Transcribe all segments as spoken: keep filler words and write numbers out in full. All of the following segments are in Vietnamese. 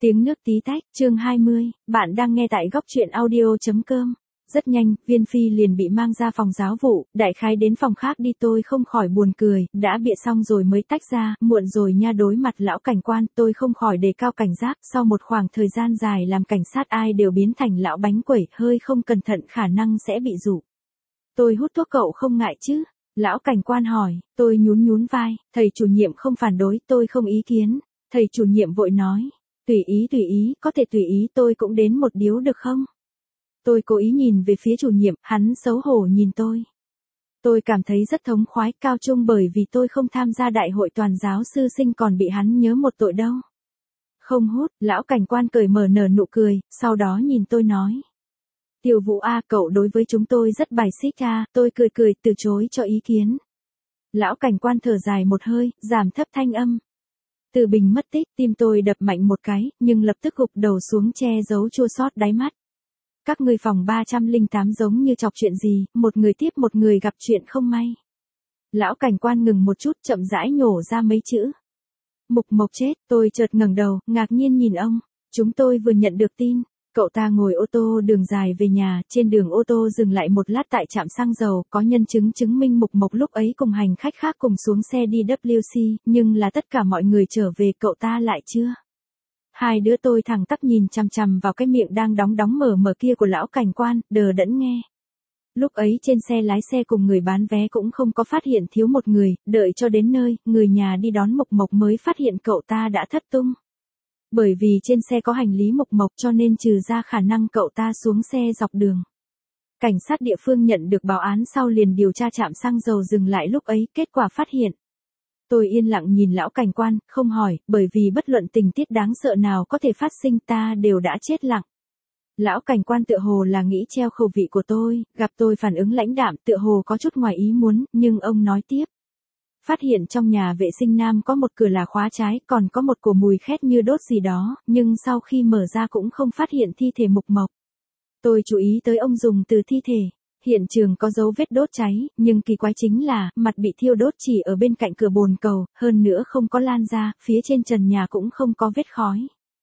Tiếng nước tí tách, chương hai mươi, bạn đang nghe tại góc truyện audio.com. Rất nhanh, Viên Phi liền bị mang ra phòng giáo vụ, đại khái đến phòng khác đi. Tôi không khỏi buồn cười, đã bịa xong rồi mới tách ra, muộn rồi nha. Đối mặt lão cảnh quan, tôi không khỏi đề cao cảnh giác. Sau một khoảng thời gian dài làm cảnh sát, ai đều biến thành lão bánh quẩy, hơi không cẩn thận khả năng sẽ bị dụ. Tôi hút thuốc cậu không ngại chứ? Lão cảnh quan hỏi. Tôi nhún nhún vai, thầy chủ nhiệm không phản đối, tôi không ý kiến. Thầy chủ nhiệm vội nói. Tùy ý tùy ý, có thể tùy ý, tôi cũng đến một điếu được không? Tôi cố ý nhìn về phía chủ nhiệm, hắn xấu hổ nhìn tôi. Tôi cảm thấy rất thống khoái, cao trung bởi vì tôi không tham gia đại hội toàn giáo sư sinh còn bị hắn nhớ một tội đâu. Không hút, lão cảnh quan cởi mở nở nụ cười, sau đó nhìn tôi nói. Tiểu Vũ a, cậu đối với chúng tôi rất bài xích a. Tôi cười cười từ chối cho ý kiến. Lão cảnh quan thở dài một hơi, giảm thấp thanh âm. Từ Bình mất tích, tim tôi đập mạnh một cái, nhưng lập tức gục đầu xuống che giấu chua xót đáy mắt. Các ngươi phòng ba trăm lẻ tám giống như chọc chuyện gì, một người tiếp một người gặp chuyện không may. Lão cảnh quan ngừng một chút, chậm rãi nhổ ra mấy chữ. Mục Mộc chết. Tôi chợt ngẩng đầu, ngạc nhiên nhìn ông. Chúng tôi vừa nhận được tin. Cậu ta ngồi ô tô đường dài về nhà, trên đường ô tô dừng lại một lát tại trạm xăng dầu, có nhân chứng chứng minh Mục Mộc lúc ấy cùng hành khách khác cùng xuống xe đi W C, nhưng là tất cả mọi người trở về, cậu ta lại chưa. Hai đứa tôi thẳng tắp nhìn chằm chằm vào cái miệng đang đóng đóng mở mở kia của lão cảnh quan, đờ đẫn nghe. Lúc ấy trên xe lái xe cùng người bán vé cũng không có phát hiện thiếu một người, đợi cho đến nơi, người nhà đi đón Mục Mộc mới phát hiện cậu ta đã thất tung. Bởi vì trên xe có hành lý Mục Mộc cho nên trừ ra khả năng cậu ta xuống xe dọc đường. Cảnh sát địa phương nhận được báo án sau liền điều tra trạm xăng dầu dừng lại lúc ấy, kết quả phát hiện. Tôi yên lặng nhìn lão cảnh quan, không hỏi, bởi vì bất luận tình tiết đáng sợ nào có thể phát sinh ta đều đã chết lặng. Lão cảnh quan tựa hồ là nghĩ treo khẩu vị của tôi, gặp tôi phản ứng lãnh đạm tựa hồ có chút ngoài ý muốn, nhưng ông nói tiếp. Phát hiện trong nhà vệ sinh nam có một cửa là khóa trái, còn có một cổ mùi khét như đốt gì đó, nhưng sau khi mở ra cũng không phát hiện thi thể Mục Mộc. Tôi chú ý tới ông dùng từ thi thể. Hiện trường có dấu vết đốt cháy, nhưng kỳ quái chính là, mặt bị thiêu đốt chỉ ở bên cạnh cửa bồn cầu, hơn nữa không có lan ra, phía trên trần nhà cũng không có vết khói.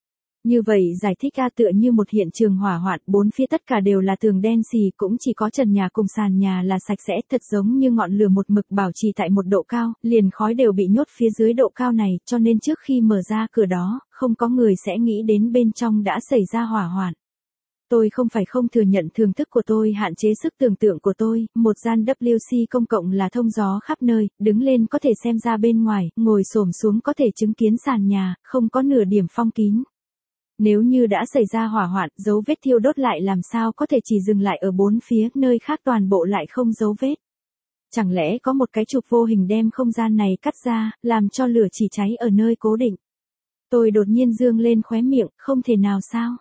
Như vậy giải thích ra tựa như một hiện trường hỏa hoạn, bốn phía tất cả đều là tường đen xì, cũng chỉ có trần nhà cùng sàn nhà là sạch sẽ, thật giống như ngọn lửa một mực bảo trì tại một độ cao, liền khói đều bị nhốt phía dưới độ cao này, cho nên trước khi mở ra cửa đó, không có người sẽ nghĩ đến bên trong đã xảy ra hỏa hoạn. Tôi không phải không thừa nhận thưởng thức của tôi hạn chế sức tưởng tượng của tôi, một gian W C công cộng là thông gió khắp nơi, đứng lên có thể xem ra bên ngoài, ngồi xổm xuống có thể chứng kiến sàn nhà, không có nửa điểm phong kín. Nếu như đã xảy ra hỏa hoạn, dấu vết thiêu đốt lại làm sao có thể chỉ dừng lại ở bốn phía, nơi khác toàn bộ lại không dấu vết. Chẳng lẽ có một cái trục vô hình đem không gian này cắt ra, làm cho lửa chỉ cháy ở nơi cố định. Tôi đột nhiên dương lên khóe miệng, không thể nào sao.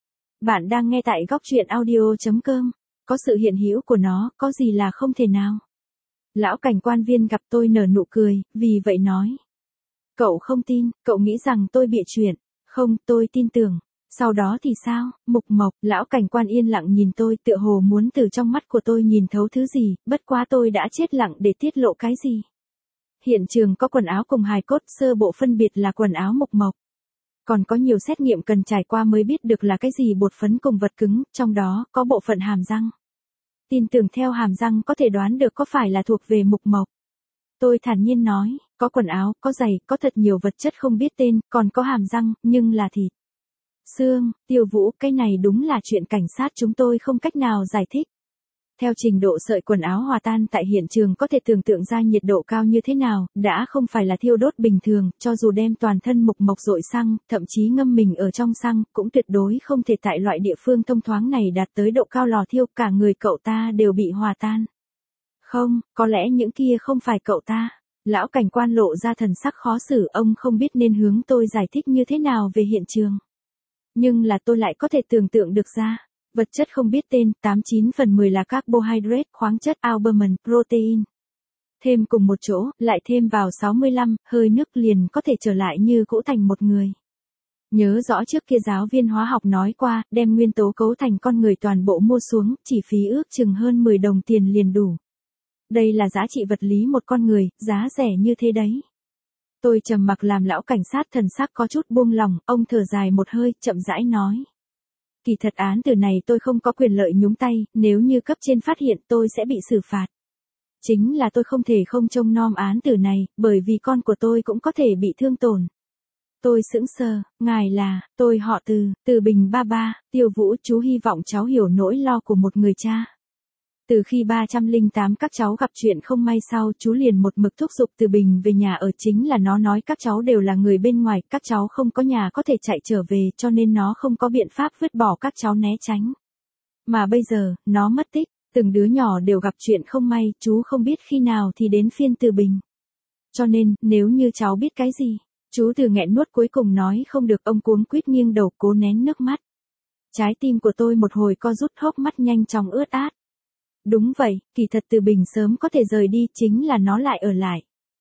Bạn đang nghe tại góc truyện audio.com, có sự hiện hữu của nó, có gì là không thể nào. Lão cảnh quan Viên gặp tôi nở nụ cười, vì vậy nói. Cậu không tin, cậu nghĩ rằng tôi bịa chuyện. Không, tôi tin tưởng. Sau đó thì sao? Mục Mộc, lão cảnh quan yên lặng nhìn tôi, tựa hồ muốn từ trong mắt của tôi nhìn thấu thứ gì, bất quá tôi đã chết lặng để tiết lộ cái gì. Hiện trường có quần áo cùng hài cốt, sơ bộ phân biệt là quần áo Mục Mộc. Còn có nhiều xét nghiệm cần trải qua mới biết được là cái gì bột phấn cùng vật cứng, trong đó có bộ phận hàm răng. Tin tưởng theo hàm răng có thể đoán được có phải là thuộc về Mục Mộc. Tôi thản nhiên nói, có quần áo, có giày, có thật nhiều vật chất không biết tên, còn có hàm răng, nhưng là thịt. Xương, Tiêu Vũ, cái này đúng là chuyện cảnh sát chúng tôi không cách nào giải thích. Theo trình độ sợi quần áo hòa tan tại hiện trường có thể tưởng tượng ra nhiệt độ cao như thế nào, đã không phải là thiêu đốt bình thường, cho dù đem toàn thân Mục Mộc dội xăng, thậm chí ngâm mình ở trong xăng, cũng tuyệt đối không thể tại loại địa phương thông thoáng này đạt tới độ cao lò thiêu, cả người cậu ta đều bị hòa tan. Không, có lẽ những kia không phải cậu ta. Lão cảnh quan lộ ra thần sắc khó xử, ông không biết nên hướng tôi giải thích như thế nào về hiện trường. Nhưng là tôi lại có thể tưởng tượng được ra. Vật chất không biết tên, tám mươi chín phần mười là carbohydrate, khoáng chất, albumin, protein. Thêm cùng một chỗ, lại thêm vào sáu mươi lăm, hơi nước liền có thể trở lại như cũ thành một người. Nhớ rõ trước kia giáo viên hóa học nói qua, đem nguyên tố cấu thành con người toàn bộ mua xuống, chỉ phí ước chừng hơn mười đồng tiền liền đủ. Đây là giá trị vật lý một con người, giá rẻ như thế đấy. Tôi trầm mặc làm lão cảnh sát thần sắc có chút buông lòng, ông thở dài một hơi, chậm rãi nói. Kỳ thật án tử này tôi không có quyền lợi nhúng tay, nếu như cấp trên phát hiện tôi sẽ bị xử phạt. Chính là tôi không thể không trông nom án tử này, bởi vì con của tôi cũng có thể bị thương tổn. Tôi sững sờ, ngài là, tôi họ Từ, Từ Bình ba ba, Tiêu Vũ, chú hy vọng cháu hiểu nỗi lo của một người cha. Từ khi ba trăm lẻ tám các cháu gặp chuyện không may sau, chú liền một mực thúc giục Từ Bình về nhà ở, chính là nó nói các cháu đều là người bên ngoài, các cháu không có nhà có thể chạy trở về, cho nên nó không có biện pháp vứt bỏ các cháu né tránh. Mà bây giờ, nó mất tích, từng đứa nhỏ đều gặp chuyện không may, chú không biết khi nào thì đến phiên Từ Bình. Cho nên, nếu như cháu biết cái gì, chú Từ nghẹn nuốt cuối cùng nói không được, ông cuống quýt nghiêng đầu cố nén nước mắt. Trái tim của tôi một hồi co rút, hốc mắt nhanh chóng ướt át. Đúng vậy, kỳ thật Từ Bình sớm có thể rời đi, chính là nó lại ở lại.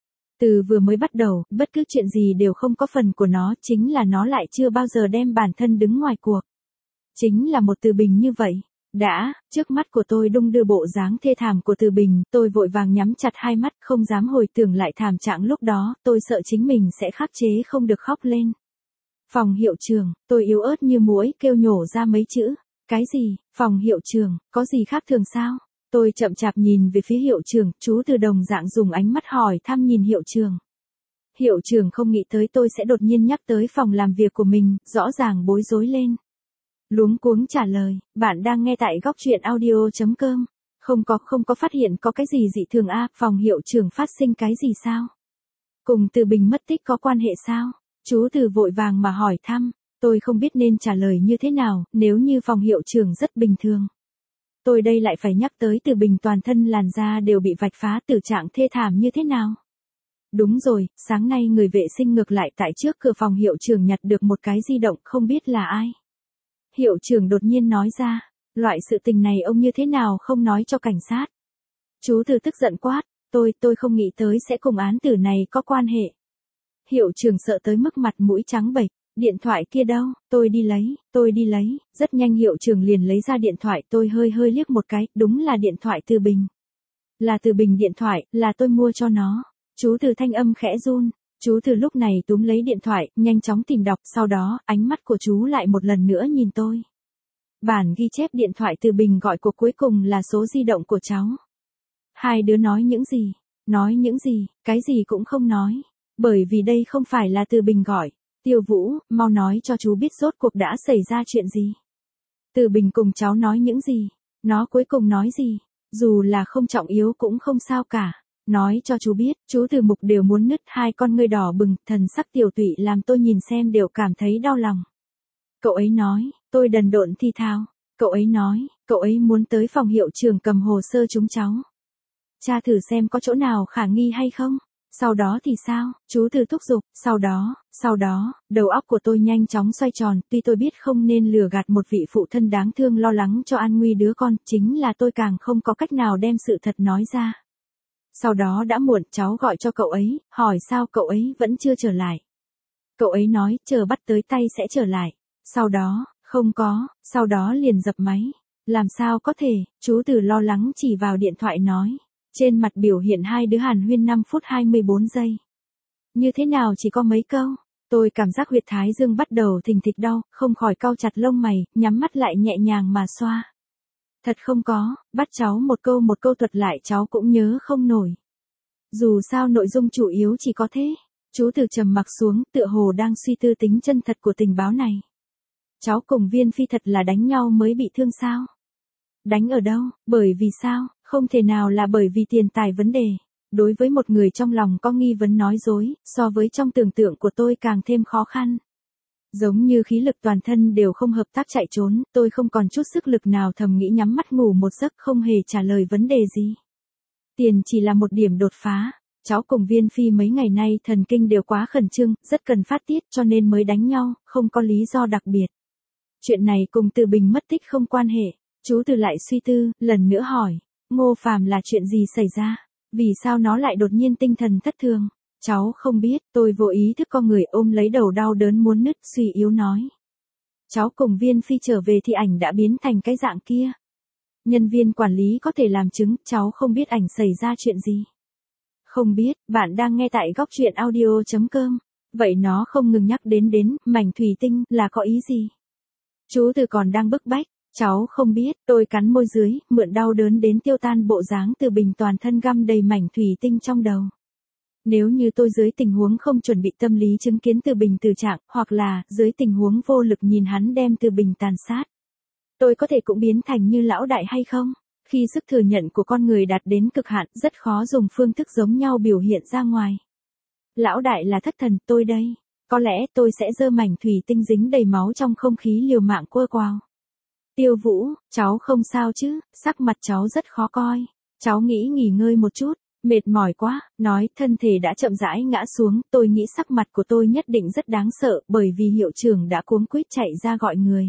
Từ vừa mới bắt đầu, bất cứ chuyện gì đều không có phần của nó, chính là nó lại chưa bao giờ đem bản thân đứng ngoài cuộc. Chính là một Từ Bình như vậy. Đã, trước mắt của tôi đung đưa bộ dáng thê thảm của Từ Bình, tôi vội vàng nhắm chặt hai mắt, không dám hồi tưởng lại thảm trạng lúc đó, tôi sợ chính mình sẽ khắc chế không được khóc lên. Phòng hiệu trưởng, tôi yếu ớt như muỗi kêu nhổ ra mấy chữ. Cái gì, phòng hiệu trưởng, có gì khác thường sao? Tôi chậm chạp nhìn về phía hiệu trưởng, chú Từ đồng dạng dùng ánh mắt hỏi thăm nhìn hiệu trưởng. Hiệu trưởng không nghĩ tới tôi sẽ đột nhiên nhắc tới phòng làm việc của mình, rõ ràng bối rối lên. Luống cuống trả lời, bạn đang nghe tại góc truyện audio chấm com. Không có, không có phát hiện có cái gì dị thường a, phòng hiệu trưởng phát sinh cái gì sao? Cùng Từ Bình mất tích có quan hệ sao? Chú Từ vội vàng mà hỏi thăm, tôi không biết nên trả lời như thế nào, nếu như phòng hiệu trưởng rất bình thường. Tôi đây lại phải nhắc tới Từ Bình toàn thân làn da đều bị vạch phá, tử trạng thê thảm như thế nào? Đúng rồi, sáng nay người vệ sinh ngược lại tại trước cửa phòng hiệu trưởng nhặt được một cái di động, không biết là ai. Hiệu trưởng đột nhiên nói ra, loại sự tình này ông như thế nào không nói cho cảnh sát. Chú Từ tức giận quát, tôi, tôi không nghĩ tới sẽ cùng án tử này có quan hệ. Hiệu trưởng sợ tới mức mặt mũi trắng bệch, điện thoại kia đâu, tôi đi lấy, tôi đi lấy, rất nhanh hiệu trưởng liền lấy ra điện thoại, tôi hơi hơi liếc một cái, đúng là điện thoại Từ Bình. Là Từ Bình điện thoại, là tôi mua cho nó. Chú Từ thanh âm khẽ run. Chú Từ lúc này túm lấy điện thoại, nhanh chóng tìm đọc, sau đó, ánh mắt của chú lại một lần nữa nhìn tôi. Bản ghi chép điện thoại Từ Bình gọi cuộc cuối cùng là số di động của cháu. Hai đứa nói những gì? Nói những gì? Cái gì cũng không nói. Bởi vì đây không phải là Từ Bình gọi. Tiêu Vũ, mau nói cho chú biết rốt cuộc đã xảy ra chuyện gì. Từ Bình cùng cháu nói những gì? Nó cuối cùng nói gì? Dù là không trọng yếu cũng không sao cả. Nói cho chú biết, chú Từ mục đều muốn nứt, hai con ngươi đỏ bừng, thần sắc tiểu tụy làm tôi nhìn xem đều cảm thấy đau lòng. Cậu ấy nói, tôi đần độn thi thao. Cậu ấy nói, cậu ấy muốn tới phòng hiệu trưởng cầm hồ sơ chúng cháu. Cha thử xem có chỗ nào khả nghi hay không. Sau đó thì sao, chú Từ thúc giục, sau đó, sau đó, đầu óc của tôi nhanh chóng xoay tròn, tuy tôi biết không nên lừa gạt một vị phụ thân đáng thương lo lắng cho an nguy đứa con, chính là tôi càng không có cách nào đem sự thật nói ra. Sau đó đã muộn, cháu gọi cho cậu ấy, hỏi sao cậu ấy vẫn chưa trở lại. Cậu ấy nói, chờ bắt tới tay sẽ trở lại. Sau đó, không có, sau đó liền dập máy. Làm sao có thể, chú Từ lo lắng chỉ vào điện thoại nói. Trên mặt biểu hiện hai đứa hàn huyên năm phút hai mươi bốn giây. Như thế nào chỉ có mấy câu. Tôi cảm giác huyệt thái dương bắt đầu thình thịch đau, không khỏi cau chặt lông mày, nhắm mắt lại nhẹ nhàng mà xoa. Thật không có, bắt cháu một câu một câu thuật lại cháu cũng nhớ không nổi. Dù sao nội dung chủ yếu chỉ có thế. Chú Từ trầm mặc xuống, tựa hồ đang suy tư tính chân thật của tình báo này. Cháu cùng Viên Phi thật là đánh nhau mới bị thương sao? Đánh ở đâu, bởi vì sao, không thể nào là bởi vì tiền tài vấn đề. Đối với một người trong lòng có nghi vấn nói dối, so với trong tưởng tượng của tôi càng thêm khó khăn. Giống như khí lực toàn thân đều không hợp tác chạy trốn, tôi không còn chút sức lực nào thầm nghĩ nhắm mắt ngủ một giấc không hề trả lời vấn đề gì. Tiền chỉ là một điểm đột phá. Cháu cùng Viên Phi mấy ngày nay thần kinh đều quá khẩn trương, rất cần phát tiết cho nên mới đánh nhau, không có lý do đặc biệt. Chuyện này cùng Từ Bình mất tích không quan hệ. Chú Từ lại suy tư, lần nữa hỏi, Ngô Phàm là chuyện gì xảy ra? Vì sao nó lại đột nhiên tinh thần thất thường? Cháu không biết, tôi vô ý thức con người ôm lấy đầu đau đớn muốn nứt, suy yếu nói. Cháu cùng Viên Phi trở về thì ảnh đã biến thành cái dạng kia. Nhân viên quản lý có thể làm chứng, cháu không biết ảnh xảy ra chuyện gì. Không biết, bạn đang nghe tại góc truyện audio.com. Vậy nó không ngừng nhắc đến đến, mảnh thủy tinh, là có ý gì? Chú Từ còn đang bức bách, cháu không biết, tôi cắn môi dưới, mượn đau đớn đến tiêu tan bộ dáng Từ Bình toàn thân găm đầy mảnh thủy tinh trong đầu. Nếu như tôi dưới tình huống không chuẩn bị tâm lý chứng kiến Từ Bình tử trạng, hoặc là, dưới tình huống vô lực nhìn hắn đem Từ Bình tàn sát, tôi có thể cũng biến thành như lão đại hay không? Khi sức thừa nhận của con người đạt đến cực hạn, rất khó dùng phương thức giống nhau biểu hiện ra ngoài. Lão đại là thất thần, tôi đây. Có lẽ tôi sẽ giơ mảnh thủy tinh dính đầy máu trong không khí liều mạng quơ quào. Tiêu Vũ, cháu không sao chứ, sắc mặt cháu rất khó coi. Cháu nghĩ nghỉ ngơi một chút, mệt mỏi quá, nói, thân thể đã chậm rãi ngã xuống, tôi nghĩ sắc mặt của tôi nhất định rất đáng sợ, bởi vì hiệu trưởng đã cuống quýt chạy ra gọi người.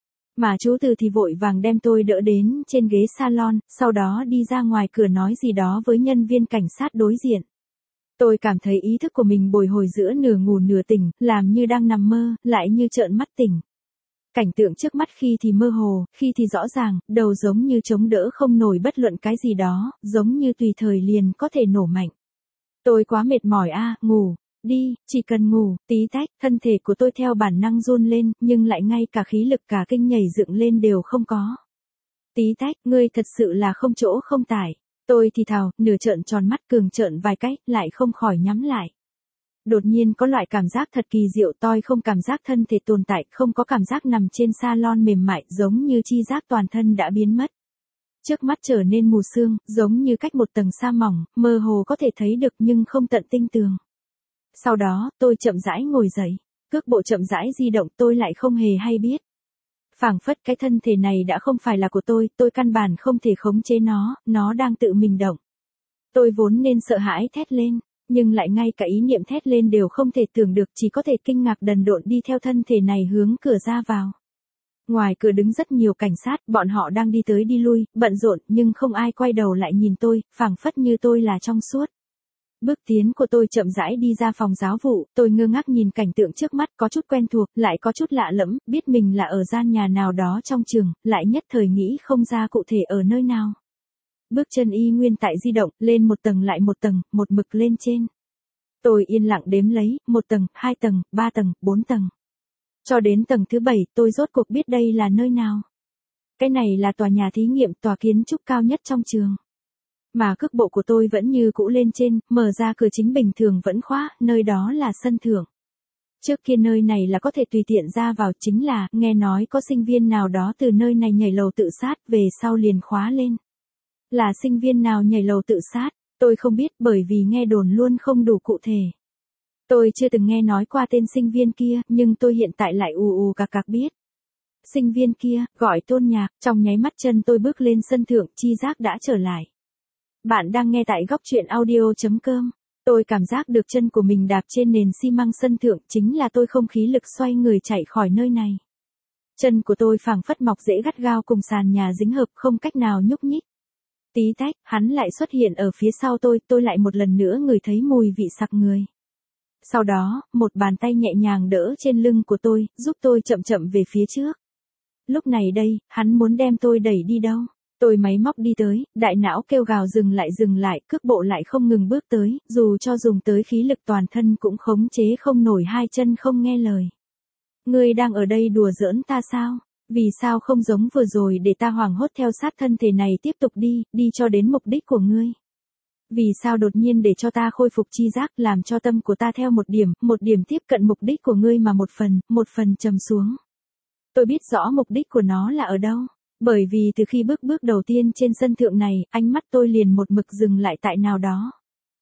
Mà chú Từ thì vội vàng đem tôi đỡ đến trên ghế salon, sau đó đi ra ngoài cửa nói gì đó với nhân viên cảnh sát đối diện. Tôi cảm thấy ý thức của mình bồi hồi giữa nửa ngủ nửa tỉnh, làm như đang nằm mơ, lại như trợn mắt tỉnh. Cảnh tượng trước mắt khi thì mơ hồ, khi thì rõ ràng, đầu giống như chống đỡ không nổi bất luận cái gì đó, giống như tùy thời liền có thể nổ mạnh. Tôi quá mệt mỏi a, à, ngủ. Đi, chỉ cần ngủ, tí tách, thân thể của tôi theo bản năng run lên, nhưng lại ngay cả khí lực cả kinh nhảy dựng lên đều không có. Tí tách, ngươi thật sự là không chỗ không tải. Tôi thì thào, nửa trợn tròn mắt cường trợn vài cái, lại không khỏi nhắm lại. Đột nhiên có loại cảm giác thật kỳ diệu, tôi không cảm giác thân thể tồn tại, không có cảm giác nằm trên salon mềm mại, giống như chi giác toàn thân đã biến mất. Trước mắt trở nên mù sương, giống như cách một tầng sa mỏng, mơ hồ có thể thấy được nhưng không tận tinh tường. Sau đó, tôi chậm rãi ngồi dậy, cước bộ chậm rãi di động, tôi lại không hề hay biết. Phảng phất cái thân thể này đã không phải là của tôi, tôi căn bản không thể khống chế nó, nó đang tự mình động. Tôi vốn nên sợ hãi thét lên, nhưng lại ngay cả ý niệm thét lên đều không thể tưởng được, chỉ có thể kinh ngạc đần độn đi theo thân thể này hướng cửa ra vào. Ngoài cửa đứng rất nhiều cảnh sát, bọn họ đang đi tới đi lui, bận rộn, nhưng không ai quay đầu lại nhìn tôi, phảng phất như tôi là trong suốt. Bước tiến của tôi chậm rãi đi ra phòng giáo vụ, tôi ngơ ngác nhìn cảnh tượng trước mắt, có chút quen thuộc, lại có chút lạ lẫm, biết mình là ở gian nhà nào đó trong trường, lại nhất thời nghĩ không ra cụ thể ở nơi nào. Bước chân y nguyên tại di động, lên một tầng lại một tầng, một mực lên trên. Tôi yên lặng đếm lấy, một tầng, hai tầng, ba tầng, bốn tầng. Cho đến tầng thứ bảy, tôi rốt cuộc biết đây là nơi nào. Cái này là tòa nhà thí nghiệm, tòa kiến trúc cao nhất trong trường. Mà cước bộ của tôi vẫn như cũ lên trên, mở ra cửa chính bình thường vẫn khóa, nơi đó là sân thượng. Trước kia nơi này là có thể tùy tiện ra vào, chính là, nghe nói có sinh viên nào đó từ nơi này nhảy lầu tự sát, về sau liền khóa lên. Là sinh viên nào nhảy lầu tự sát, tôi không biết, bởi vì nghe đồn luôn không đủ cụ thể. Tôi chưa từng nghe nói qua tên sinh viên kia, nhưng tôi hiện tại lại ù ù cạc cạc biết. Sinh viên kia, gọi Tôn Nhạc, trong nháy mắt chân tôi bước lên sân thượng, chi giác đã trở lại. Bạn đang nghe tại góc truyện audio.com. Tôi cảm giác được chân của mình đạp trên nền xi măng sân thượng, chính là tôi không khí lực xoay người chạy khỏi nơi này. Chân của tôi phảng phất mọc rễ gắt gao cùng sàn nhà dính hợp, không cách nào nhúc nhích. Tí tách, hắn lại xuất hiện ở phía sau tôi, tôi lại một lần nữa ngửi thấy mùi vị sặc người. Sau đó, một bàn tay nhẹ nhàng đỡ trên lưng của tôi, giúp tôi chậm chậm về phía trước. Lúc này đây, hắn muốn đem tôi đẩy đi đâu? Tôi máy móc đi tới, đại não kêu gào dừng lại dừng lại, cước bộ lại không ngừng bước tới, dù cho dùng tới khí lực toàn thân cũng khống chế không nổi, hai chân không nghe lời. Ngươi đang ở đây đùa giỡn ta sao? Vì sao không giống vừa rồi để ta hoảng hốt theo sát thân thể này tiếp tục đi, đi cho đến mục đích của ngươi? Vì sao đột nhiên để cho ta khôi phục chi giác, làm cho tâm của ta theo một điểm, một điểm tiếp cận mục đích của ngươi mà một phần, một phần trầm xuống? Tôi biết rõ mục đích của nó là ở đâu. Bởi vì từ khi bước bước đầu tiên trên sân thượng này, ánh mắt tôi liền một mực dừng lại tại nào đó.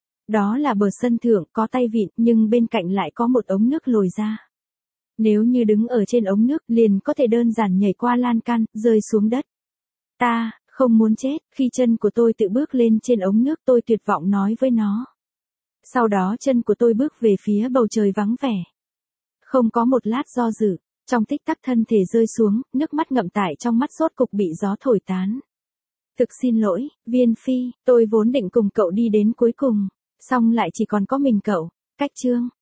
Đó là bờ sân thượng, có tay vịn, nhưng bên cạnh lại có một ống nước lồi ra. Nếu như đứng ở trên ống nước, liền có thể đơn giản nhảy qua lan can, rơi xuống đất. Ta, không muốn chết, khi chân của tôi tự bước lên trên ống nước, tôi tuyệt vọng nói với nó. Sau đó chân của tôi bước về phía bầu trời vắng vẻ. Không có một lát do dự. Trong tích tắc thân thể rơi xuống, nước mắt ngậm tải trong mắt rốt cục bị gió thổi tán. Thực xin lỗi, Viên Phi, tôi vốn định cùng cậu đi đến cuối cùng, xong lại chỉ còn có mình cậu. Cách chương.